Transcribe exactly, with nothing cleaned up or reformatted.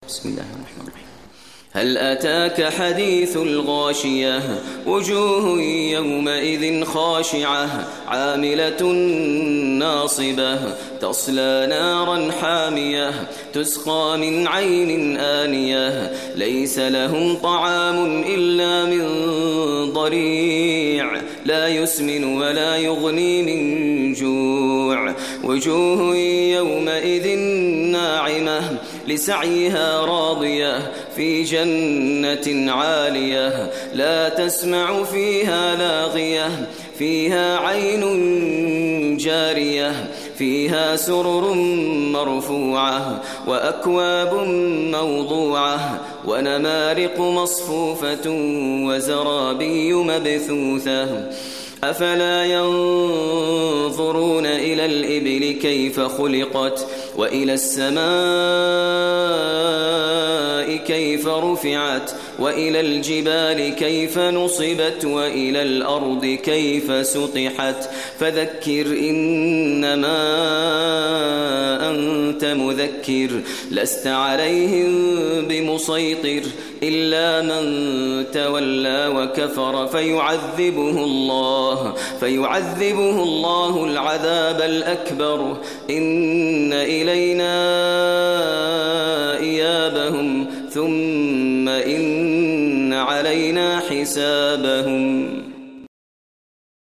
بسم الله الرحمن الرحيم. هل أتاك حديث الغاشية وجوه يومئذ خاشعة عاملة ناصبة تصلى نارا حامية تسقى من عين آنية ليس لهم طعام إلا من ضريع لا يسمن ولا يغني من جوع وجوه يومئذ ناعمة لسعيها راضية في جنة عالية لا تسمع فيها لاغية فيها عين جارية فيها سرر مرفوعة وأكواب موضوعة ونمارق مصفوفة وزرابي مبثوثة أفلا ينظرون إلى الإبل كيف خلقت وإلى السماء كيف رفعت وإلى الجبال كيف نصبت وإلى الأرض كيف سطحت فذكر إنما أنت مذكر لست عليهم بمسيطر إلا من تولى وكفر فيعذبه الله فيعذبه الله العذاب الأكبر إن إلينا إيابهم ثم إن علينا حسابهم.